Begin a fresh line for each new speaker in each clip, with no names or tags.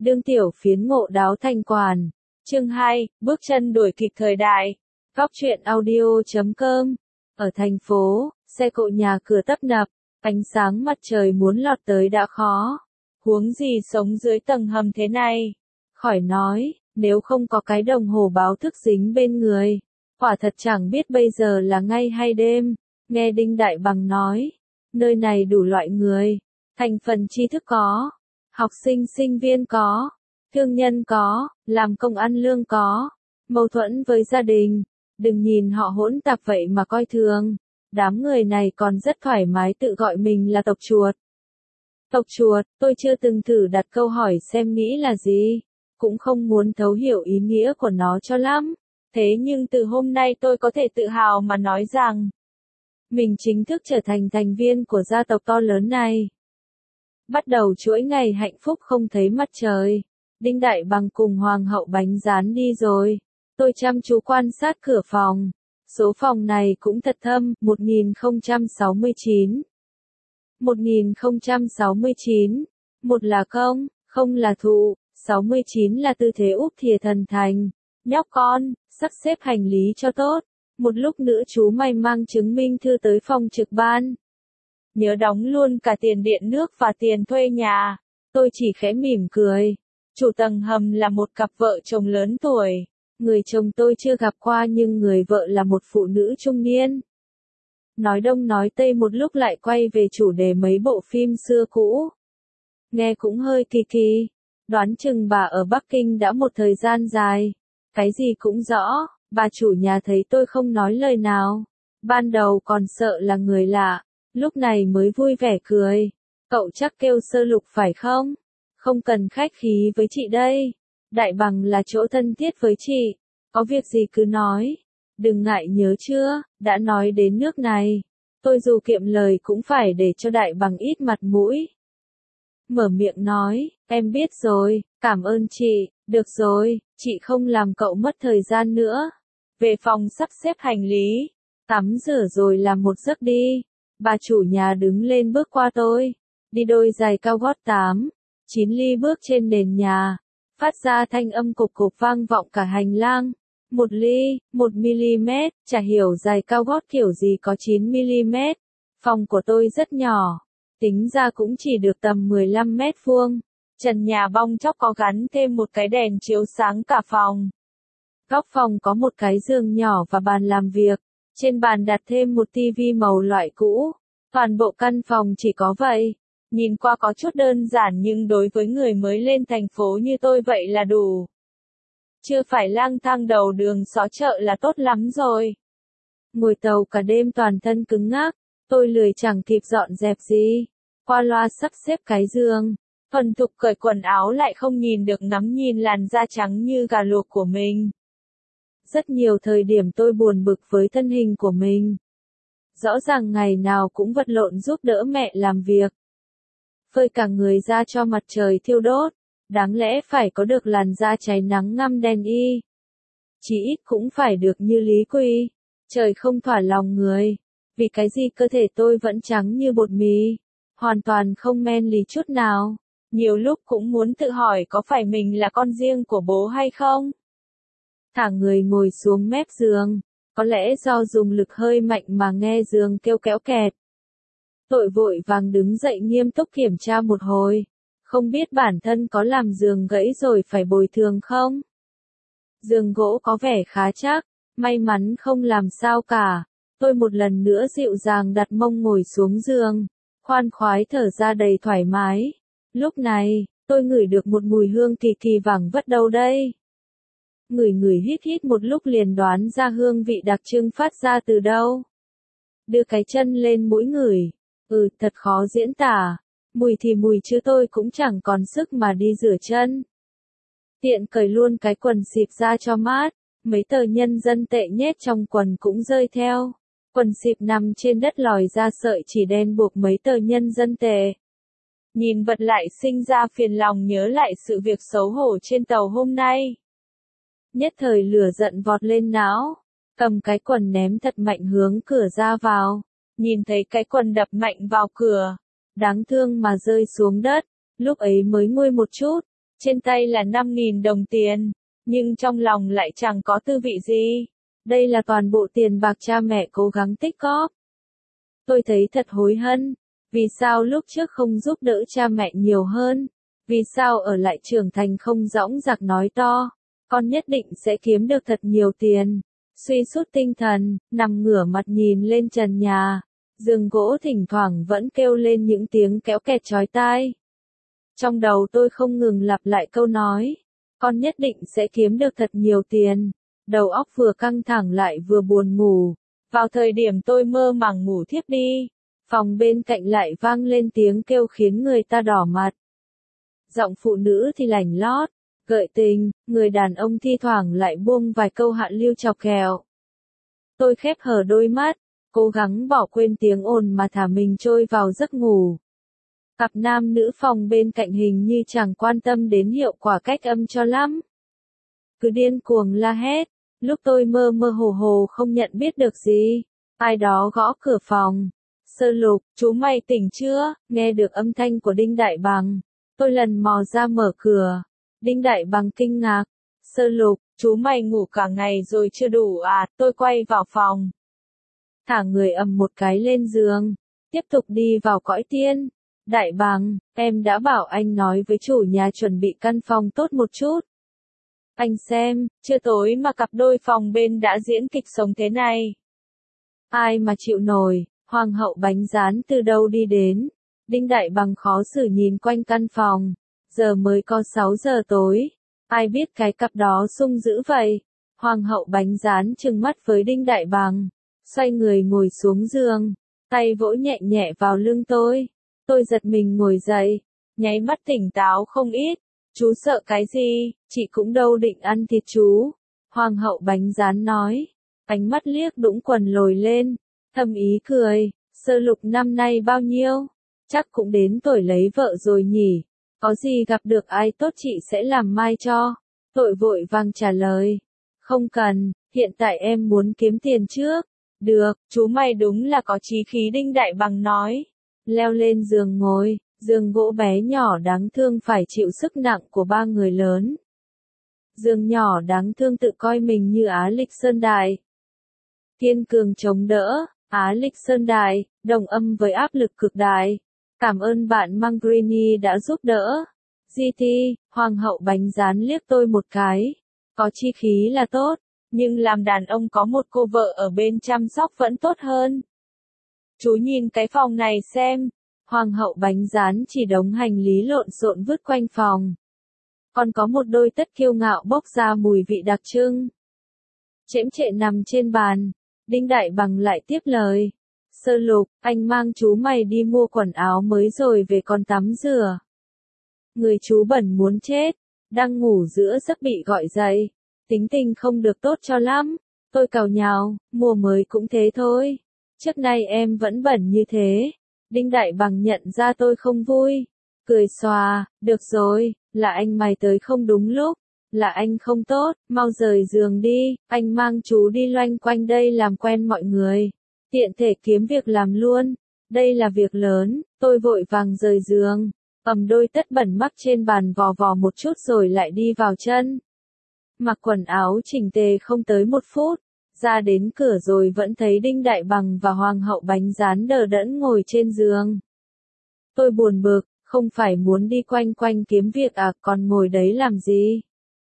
đương tiểu phiến ngộ đáo thành quản. Chương 2, bước chân đuổi kịp thời đại. Góc truyện audio.com. Ở thành phố, xe cộ nhà cửa tấp nập, ánh sáng mặt trời muốn lọt tới đã khó. Huống gì sống dưới tầng hầm thế này. Khỏi nói, nếu không có cái đồng hồ báo thức dính bên người, quả thật chẳng biết bây giờ là ngày hay đêm. Nghe Đinh Đại Bằng nói, nơi này đủ loại người, thành phần tri thức có, học sinh sinh viên có, thương nhân có, làm công ăn lương có, mâu thuẫn với gia đình, đừng nhìn họ hỗn tạp vậy mà coi thường, đám người này còn rất thoải mái tự gọi mình là tộc chuột. Tộc chuột, tôi chưa từng thử đặt câu hỏi xem nghĩ là gì, cũng không muốn thấu hiểu ý nghĩa của nó cho lắm, thế nhưng từ hôm nay tôi có thể tự hào mà nói rằng, mình chính thức trở thành thành viên của gia tộc to lớn này. Bắt đầu chuỗi ngày hạnh phúc không thấy mặt trời, Đinh Đại Bằng cùng Hoàng hậu bánh rán đi rồi. Tôi chăm chú quan sát cửa phòng. Số phòng này cũng thật thâm, 1069. 1069. Một là không, không là thụ, 69 là tư thế úp thìa thần thành. Nhóc con, sắp xếp hành lý cho tốt. Một lúc nữa chú mày mang chứng minh thư tới phòng trực ban. Nhớ đóng luôn cả tiền điện nước và tiền thuê nhà. Tôi chỉ khẽ mỉm cười. Chủ tầng hầm là một cặp vợ chồng lớn tuổi. Người chồng tôi chưa gặp qua nhưng người vợ là một phụ nữ trung niên. Nói đông nói tây một lúc lại quay về chủ đề mấy bộ phim xưa cũ. Nghe cũng hơi kỳ kỳ. Đoán chừng bà ở Bắc Kinh đã một thời gian dài. Cái gì cũng rõ. Bà chủ nhà thấy tôi không nói lời nào. Ban đầu còn sợ là người lạ. Lúc này mới vui vẻ cười. Cậu chắc kêu Sơ Lục phải không? Không cần khách khí với chị đây. Đại Bằng là chỗ thân thiết với chị. Có việc gì cứ nói. Đừng ngại nhớ chưa, đã nói đến nước này. Tôi dù kiệm lời cũng phải để cho Đại Bằng ít mặt mũi. Mở miệng nói, em biết rồi, cảm ơn chị, được rồi, chị không làm cậu mất thời gian nữa. Về phòng sắp xếp hành lý, tắm rửa rồi làm một giấc đi. Bà chủ nhà đứng lên bước qua tôi, đi đôi giày cao gót 9 ly bước trên nền nhà, phát ra thanh âm cục cục vang vọng cả hành lang. 1 ly, 1 mm, chả hiểu giày cao gót kiểu gì có 9 mm. Phòng của tôi rất nhỏ, tính ra cũng chỉ được tầm 15 mét vuông. Trần nhà bong chóc có gắn thêm một cái đèn chiếu sáng cả phòng. Góc phòng có một cái giường nhỏ và bàn làm việc. Trên bàn đặt thêm một tivi màu loại cũ. Toàn bộ căn phòng chỉ có vậy. Nhìn qua có chút đơn giản nhưng đối với người mới lên thành phố như tôi vậy là đủ. Chưa phải lang thang đầu đường xó chợ là tốt lắm rồi. Ngồi tàu cả đêm toàn thân cứng ngắc. Tôi lười chẳng kịp dọn dẹp gì. Qua loa sắp xếp cái giường. Thuần thục cởi quần áo lại không nhìn được ngắm nhìn làn da trắng như gà luộc của mình. Rất nhiều thời điểm tôi buồn bực với thân hình của mình. Rõ ràng ngày nào cũng vật lộn giúp đỡ mẹ làm việc. Phơi cả người ra cho mặt trời thiêu đốt. Đáng lẽ phải có được làn da cháy nắng ngăm đen y. Chỉ ít cũng phải được như Lý Quy. Trời không thỏa lòng người. Vì cái gì cơ thể tôi vẫn trắng như bột mì. Hoàn toàn không men lì chút nào. Nhiều lúc cũng muốn tự hỏi có phải mình là con riêng của bố hay không? Thả người ngồi xuống mép giường. Có lẽ do dùng lực hơi mạnh mà nghe giường kêu kéo kẹt. Tôi vội vàng đứng dậy nghiêm túc kiểm tra một hồi. Không biết bản thân có làm giường gãy rồi phải bồi thường không? Giường gỗ có vẻ khá chắc. May mắn không làm sao cả. Tôi một lần nữa dịu dàng đặt mông ngồi xuống giường. Khoan khoái thở ra đầy thoải mái. Lúc này, tôi ngửi được một mùi hương kỳ kỳ vẳng vất đâu đây. Ngửi hít hít một lúc liền đoán ra hương vị đặc trưng phát ra từ đâu. Đưa cái chân lên mũi ngửi. Thật khó diễn tả. Mùi thì mùi chứ tôi cũng chẳng còn sức mà đi rửa chân. Tiện cởi luôn cái quần xịp ra cho mát. Mấy tờ nhân dân tệ nhét trong quần cũng rơi theo. Quần xịp nằm trên đất lòi ra sợi chỉ đen buộc mấy tờ nhân dân tệ. Nhìn vật lại sinh ra phiền lòng nhớ lại sự việc xấu hổ trên tàu hôm nay. Nhất thời lửa giận vọt lên não. Cầm cái quần ném thật mạnh hướng cửa ra vào. Nhìn thấy cái quần đập mạnh vào cửa. Đáng thương mà rơi xuống đất. Lúc ấy mới nguôi một chút. Trên tay là 5.000 đồng tiền, nhưng trong lòng lại chẳng có tư vị gì. Đây là toàn bộ tiền bạc cha mẹ cố gắng tích góp. Tôi thấy thật hối hận. Vì sao lúc trước không giúp đỡ cha mẹ nhiều hơn? Vì sao ở lại trưởng thành không dõng dạc nói to? Con nhất định sẽ kiếm được thật nhiều tiền. Suy sút tinh thần, nằm ngửa mặt nhìn lên trần nhà. Giường gỗ thỉnh thoảng vẫn kêu lên những tiếng kéo kẹt chói tai. Trong đầu tôi không ngừng lặp lại câu nói. Con nhất định sẽ kiếm được thật nhiều tiền. Đầu óc vừa căng thẳng lại vừa buồn ngủ. Vào thời điểm tôi mơ màng ngủ thiếp đi, phòng bên cạnh lại vang lên tiếng kêu khiến người ta đỏ mặt. Giọng phụ nữ thì lành lót, gợi tình, người đàn ông thi thoảng lại buông vài câu hạ lưu chọc ghẹo. Tôi khép hờ đôi mắt, cố gắng bỏ quên tiếng ồn mà thả mình trôi vào giấc ngủ. Cặp nam nữ phòng bên cạnh hình như chẳng quan tâm đến hiệu quả cách âm cho lắm. Cứ điên cuồng la hét, lúc tôi mơ mơ hồ hồ không nhận biết được gì. Ai đó gõ cửa phòng. Sơ Lục, chú mày tỉnh chưa? Nghe được âm thanh của Đinh Đại Bằng. Tôi lần mò ra mở cửa. Đinh Đại Bằng kinh ngạc. Sơ Lục, chú mày ngủ cả ngày rồi chưa đủ à? Tôi quay vào phòng. Thả người ầm một cái lên giường. Tiếp tục đi vào cõi tiên. Đại Bằng, em đã bảo anh nói với chủ nhà chuẩn bị căn phòng tốt một chút. Anh xem, chưa tối mà cặp đôi phòng bên đã diễn kịch sống thế này. Ai mà chịu nổi, hoàng hậu bánh rán từ đâu đi đến. Đinh Đại Bằng khó xử nhìn quanh căn phòng. Giờ mới có 6 giờ tối. Ai biết cái cặp đó sung dữ vậy. Hoàng hậu bánh rán trừng mắt với Đinh Đại Bằng. Xoay người ngồi xuống giường. Tay vỗ nhẹ nhẹ vào lưng tôi. Tôi giật mình ngồi dậy. Nháy mắt tỉnh táo không ít. Chú sợ cái gì, chị cũng đâu định ăn thịt chú. Hoàng hậu bánh rán nói. Ánh mắt liếc đũng quần lồi lên. Thầm ý cười. Sơ Lục năm nay bao nhiêu? Chắc cũng đến tuổi lấy vợ rồi nhỉ. Có gì gặp được ai tốt chị sẽ làm mai cho. Tội vội vàng trả lời. Không cần, hiện tại em muốn kiếm tiền trước. Được, chú mày đúng là có chí khí. Đinh Đại Bằng nói. Leo lên giường ngồi. Giường gỗ bé nhỏ đáng thương phải chịu sức nặng của 3 người lớn. Giường nhỏ đáng thương tự coi mình như Á Lịch Sơn Đại. Kiên cường chống đỡ, Á Lịch Sơn Đại, đồng âm với áp lực cực đại. Cảm ơn bạn Mangrini đã giúp đỡ. GT, Hoàng hậu bánh rán liếc tôi một cái. Có chi khí là tốt, nhưng làm đàn ông có một cô vợ ở bên chăm sóc vẫn tốt hơn. Chú nhìn cái phòng này xem. Hoàng hậu bánh rán chỉ đống hành lý lộn xộn vứt quanh phòng. Còn có một đôi tất kiêu ngạo bốc ra mùi vị đặc trưng. Chễm chệ nằm trên bàn. Đinh Đại Bằng lại tiếp lời. Sơ Lục, anh mang chú mày đi mua quần áo mới rồi về còn tắm rửa. Người chú bẩn muốn chết. Đang ngủ giữa giấc bị gọi dậy. Tính tình không được tốt cho lắm. Tôi càu nhàu, mùa mới cũng thế thôi. Trước nay em vẫn bẩn như thế. Đinh Đại Bằng nhận ra tôi không vui. Cười xòa, được rồi, là anh mày tới không đúng lúc. Là anh không tốt, mau rời giường đi, anh mang chú đi loanh quanh đây làm quen mọi người. Tiện thể kiếm việc làm luôn. Đây là việc lớn, tôi vội vàng rời giường. Ầm đôi tất bẩn mắc trên bàn vò vò một chút rồi lại đi vào chân. Mặc quần áo chỉnh tề không tới 1 phút. Ra đến cửa rồi vẫn thấy Đinh Đại Bằng và Hoàng hậu bánh rán đờ đẫn ngồi trên giường. Tôi buồn bực, không phải muốn đi quanh quanh kiếm việc à, còn ngồi đấy làm gì?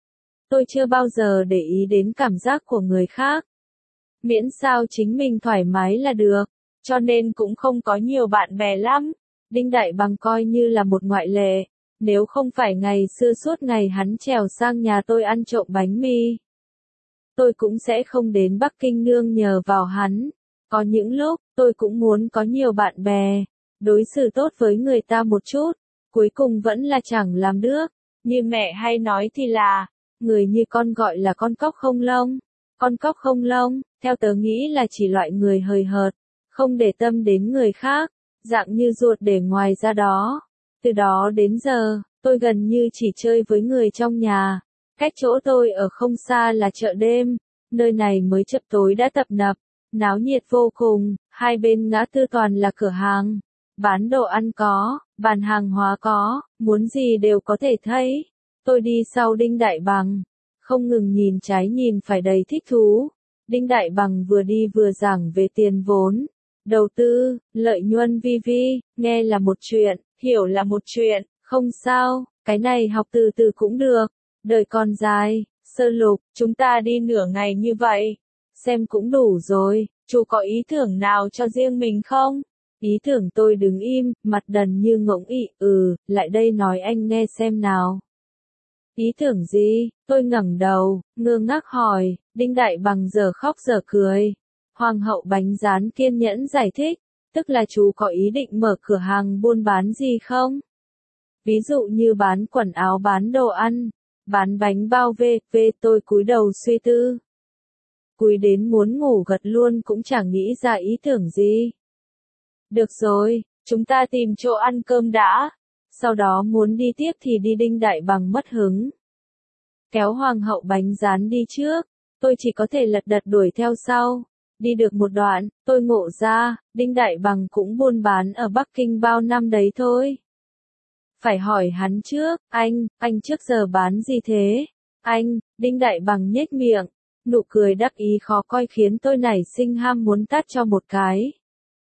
Tôi chưa bao giờ để ý đến cảm giác của người khác. Miễn sao chính mình thoải mái là được, cho nên cũng không có nhiều bạn bè lắm. Đinh Đại Bằng coi như là một ngoại lệ, nếu không phải ngày xưa suốt ngày hắn trèo sang nhà tôi ăn trộm bánh mì. Tôi cũng sẽ không đến Bắc Kinh nương nhờ vào hắn. Có những lúc, tôi cũng muốn có nhiều bạn bè, đối xử tốt với người ta một chút, cuối cùng vẫn là chẳng làm được. Như mẹ hay nói thì là, người như con gọi là con cóc không lông. Con cóc không lông, theo tớ nghĩ là chỉ loại người hời hợt, không để tâm đến người khác, dạng như ruột để ngoài ra đó. Từ đó đến giờ, tôi gần như chỉ chơi với người trong nhà. Cách chỗ tôi ở không xa là chợ đêm, nơi này mới chập tối đã tấp nập, náo nhiệt vô cùng, hai bên ngã tư toàn là cửa hàng, bán đồ ăn có, bàn hàng hóa có, muốn gì đều có thể thấy. Tôi đi sau Đinh Đại Bằng, không ngừng nhìn trái nhìn phải đầy thích thú. Đinh Đại Bằng vừa đi vừa giảng về tiền vốn, đầu tư, lợi nhuận vi, nghe là một chuyện, hiểu là một chuyện, không sao, cái này học từ từ cũng được, đời còn dài. Sơ Lục, chúng ta đi nửa ngày như vậy, xem cũng đủ rồi, chú có ý tưởng nào cho riêng mình không? Ý tưởng tôi đứng im, mặt đần như ngỗng ị, lại đây nói anh nghe xem nào. Ý tưởng gì? Tôi ngẩng đầu, ngơ ngác hỏi, Đinh Đại Bằng giờ khóc giờ cười. Hoàng hậu bánh rán kiên nhẫn giải thích, tức là chú có ý định mở cửa hàng buôn bán gì không? Ví dụ như bán quần áo, bán đồ ăn, bán bánh bao tôi cúi đầu suy tư. Cúi đến muốn ngủ gật luôn cũng chẳng nghĩ ra ý tưởng gì. Được rồi, chúng ta tìm chỗ ăn cơm đã. Sau đó muốn đi tiếp thì đi. Đinh Đại Bằng mất hứng. Kéo hoàng hậu bánh rán đi trước, tôi chỉ có thể lật đật đuổi theo sau. Đi được một đoạn, tôi ngộ ra, Đinh Đại Bằng cũng buôn bán ở Bắc Kinh bao năm đấy thôi. Phải hỏi hắn trước, anh trước giờ bán gì thế? Đinh Đại Bằng nhếch miệng, nụ cười đắc ý khó coi khiến tôi nảy sinh ham muốn tát cho một cái.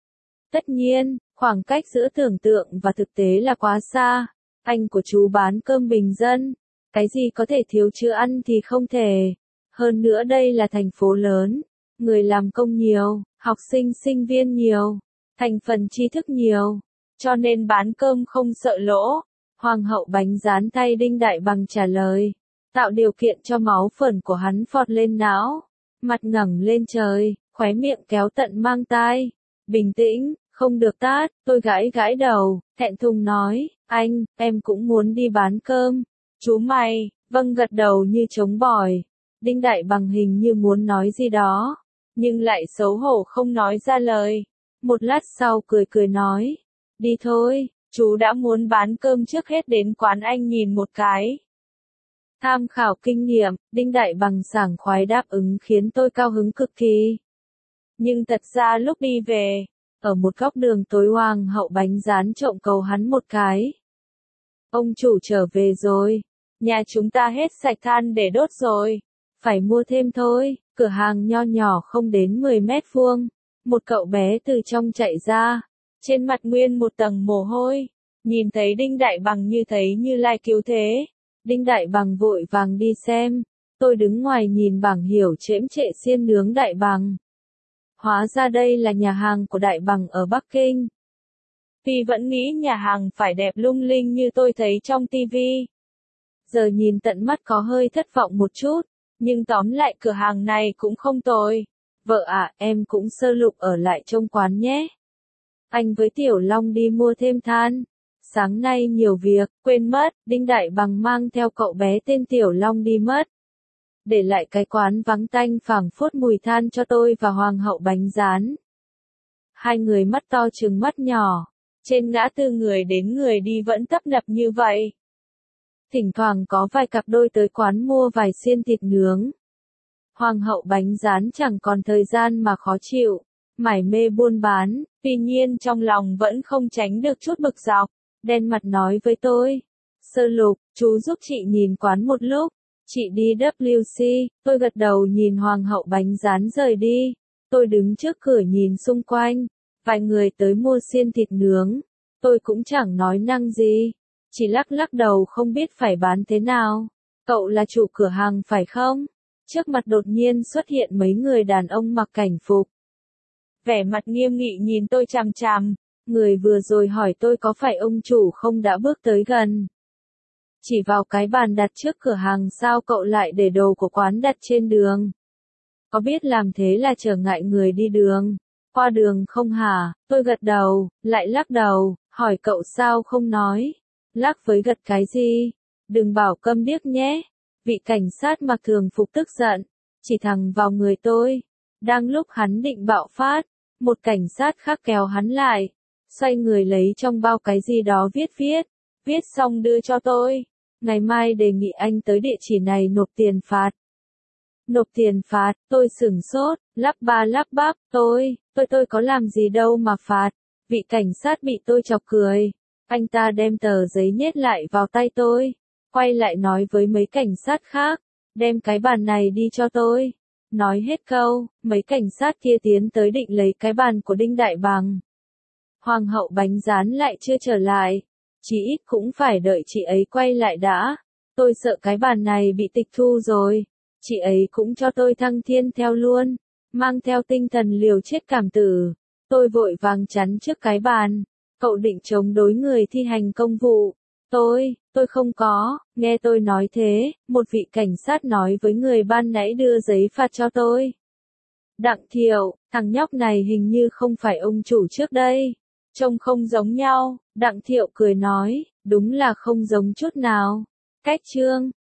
Tất nhiên, khoảng cách giữa tưởng tượng và thực tế là quá xa. Anh của chú bán cơm bình dân, cái gì có thể thiếu chưa ăn thì không thể. Hơn nữa đây là thành phố lớn, người làm công nhiều, học sinh sinh viên nhiều, thành phần tri thức nhiều, cho nên bán cơm không sợ lỗ. Hoàng hậu bánh rán thay Đinh Đại Bằng trả lời, tạo điều kiện cho máu phởn của hắn phọt lên não, mặt ngẩng lên trời, khóe miệng kéo tận mang tai. Bình tĩnh, không được tát, tôi gãi đầu, thẹn thùng nói, em cũng muốn đi bán cơm. Chú mày, vâng gật đầu như trống bỏi. Đinh Đại Bằng hình như muốn nói gì đó, nhưng lại xấu hổ không nói ra lời. Một lát sau cười nói, đi thôi, chú đã muốn bán cơm trước hết đến quán anh nhìn một cái. Tham khảo kinh nghiệm, Đinh Đại Bằng sảng khoái đáp ứng khiến tôi cao hứng cực kỳ. Nhưng thật ra lúc đi về, ở một góc đường tối hoàng hậu bánh rán trộm cầu hắn một cái. Ông chủ trở về rồi, nhà chúng ta hết sạch than để đốt rồi, phải mua thêm thôi. Cửa hàng nho nhỏ không đến 10 mét vuông, một cậu bé từ trong chạy ra, trên mặt nguyên một tầng mồ hôi, nhìn thấy Đinh Đại Bằng như thấy Như Lai cứu thế. Đinh Đại Bằng vội vàng đi xem, tôi đứng ngoài nhìn bảng hiểu chễm chệ xiên nướng Đại Bằng. Hóa ra đây là nhà hàng của Đại Bằng ở Bắc Kinh. Vì vẫn nghĩ nhà hàng phải đẹp lung linh như tôi thấy trong tivi. Giờ nhìn tận mắt có hơi thất vọng một chút, nhưng tóm lại cửa hàng này cũng không tồi. Vợ ạ, em cũng Sơ Lục ở lại trông quán nhé. Anh với Tiểu Long đi mua thêm than. Sáng nay nhiều việc, quên mất, Đinh Đại Bằng mang theo cậu bé tên Tiểu Long đi mất. Để lại cái quán vắng tanh phảng phất mùi than cho tôi và hoàng hậu bánh rán. Hai người mắt to trừng mắt nhỏ, trên ngã tư người đến người đi vẫn tấp nập như vậy. Thỉnh thoảng có vài cặp đôi tới quán mua vài xiên thịt nướng. Hoàng hậu bánh rán chẳng còn thời gian mà khó chịu, mải mê buôn bán, tuy nhiên trong lòng vẫn không tránh được chút bực dọc, đen mặt nói với tôi. Sơ Lục, chú giúp chị nhìn quán một lúc. Chị đi WC, tôi gật đầu nhìn hoàng hậu bánh rán rời đi. Tôi đứng trước cửa nhìn xung quanh, vài người tới mua xiên thịt nướng. Tôi cũng chẳng nói năng gì, chỉ lắc đầu không biết phải bán thế nào. Cậu là chủ cửa hàng phải không? Trước mặt đột nhiên xuất hiện mấy người đàn ông mặc cảnh phục. Vẻ mặt nghiêm nghị nhìn tôi chằm chằm, người vừa rồi hỏi tôi có phải ông chủ không đã bước tới gần. Chỉ vào cái bàn đặt trước cửa hàng sao cậu lại để đồ của quán đặt trên đường? Có biết làm thế là trở ngại người đi đường, qua đường không hả? Tôi gật đầu, lại lắc đầu, hỏi cậu sao không nói? Lắc với gật cái gì? Đừng bảo câm điếc nhé. Vị cảnh sát mặc thường phục tức giận, chỉ thẳng vào người tôi. Đang lúc hắn định bạo phát, một cảnh sát khác kéo hắn lại, xoay người lấy trong bao cái gì đó viết xong đưa cho tôi. Ngày mai đề nghị anh tới địa chỉ này nộp tiền phạt. Nộp tiền phạt, tôi sửng sốt, lắp bắp, tôi có làm gì đâu mà phạt. Vị cảnh sát bị tôi chọc cười. Anh ta đem tờ giấy nhét lại vào tay tôi. quay lại nói với mấy cảnh sát khác, đem cái bàn này đi cho tôi. Nói hết câu, mấy cảnh sát kia tiến tới định lấy cái bàn của Đinh Đại Bằng. Hoàng hậu bánh rán lại chưa trở lại, chí ít cũng phải đợi chị ấy quay lại đã. Tôi sợ cái bàn này bị tịch thu rồi, chị ấy cũng cho tôi thăng thiên theo luôn, mang theo tinh thần liều chết cảm tử. Tôi vội vàng chắn trước cái bàn, cậu định chống đối người thi hành công vụ. Tôi không có, nghe tôi nói thế, một vị cảnh sát nói với người ban nãy đưa giấy phạt cho tôi. Đặng Thiệu, thằng nhóc này hình như không phải ông chủ trước đây. Trông không giống nhau, Đặng Thiệu cười nói, đúng là không giống chút nào. Cách Trương,